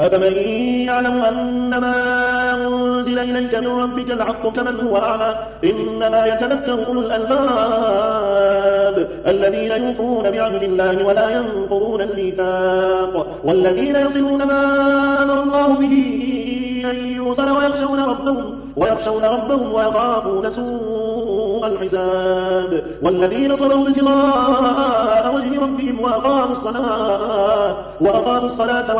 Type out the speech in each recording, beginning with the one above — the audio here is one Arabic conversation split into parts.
أفمن يعلم أنما أنزل إليك من ربك الحق كمن هو أعمى إنما يتذكر أولو الألباب الذين يوفون بعهد الله ولا ينقضون الميثاق والذين يصلون ما أمر الله به أن يوصل ويخشون ربهم ويخافون سوء الحساب والذين صبروا ابتغاء وجه ربهم وأقاموا الصلاة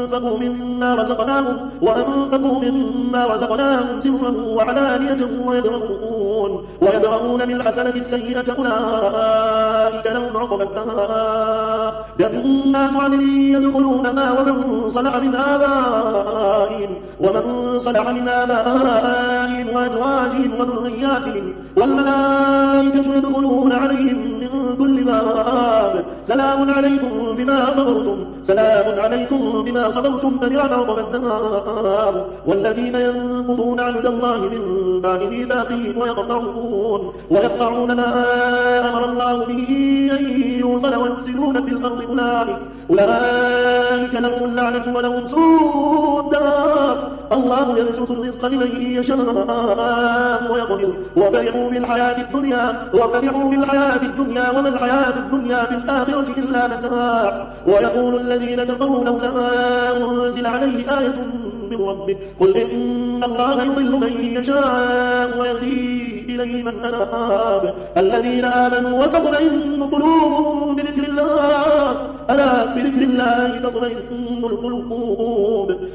وأنفقوا مما رزقناهم سرا وعلانية ويدرؤون بالحسنة السيئة أولئك لهم عقبى الدار جنات عدن يدخلونها ومن صلح من آبائهم وأزواجهم وذرياتهم والملائكة يدخلون عليهم من كل باب سلام عليكم بما صبرتم فنعم عقبى الدار والذين ينقضون عهد الله من بعد ميثاقه ويقطعون ما أمر الله به أن يوصل ويفسدون في الأرض أولئك لهم اللعنة ولهم سوء الدار الله يبسط الرزق لمن يشاء ويقدر وفرحوا بالحياة الدنيا وما الحياة الدنيا في الآخرة إلا متاع ويقول الذين كفروا لولا أنزل عليه آية من ربه قل إن الله يضل من يشاء ويهدي إليه من أناب الذين آمنوا وتطمئن قلوبهم بذكر الله ألا بذكر الله تطمئن القلوب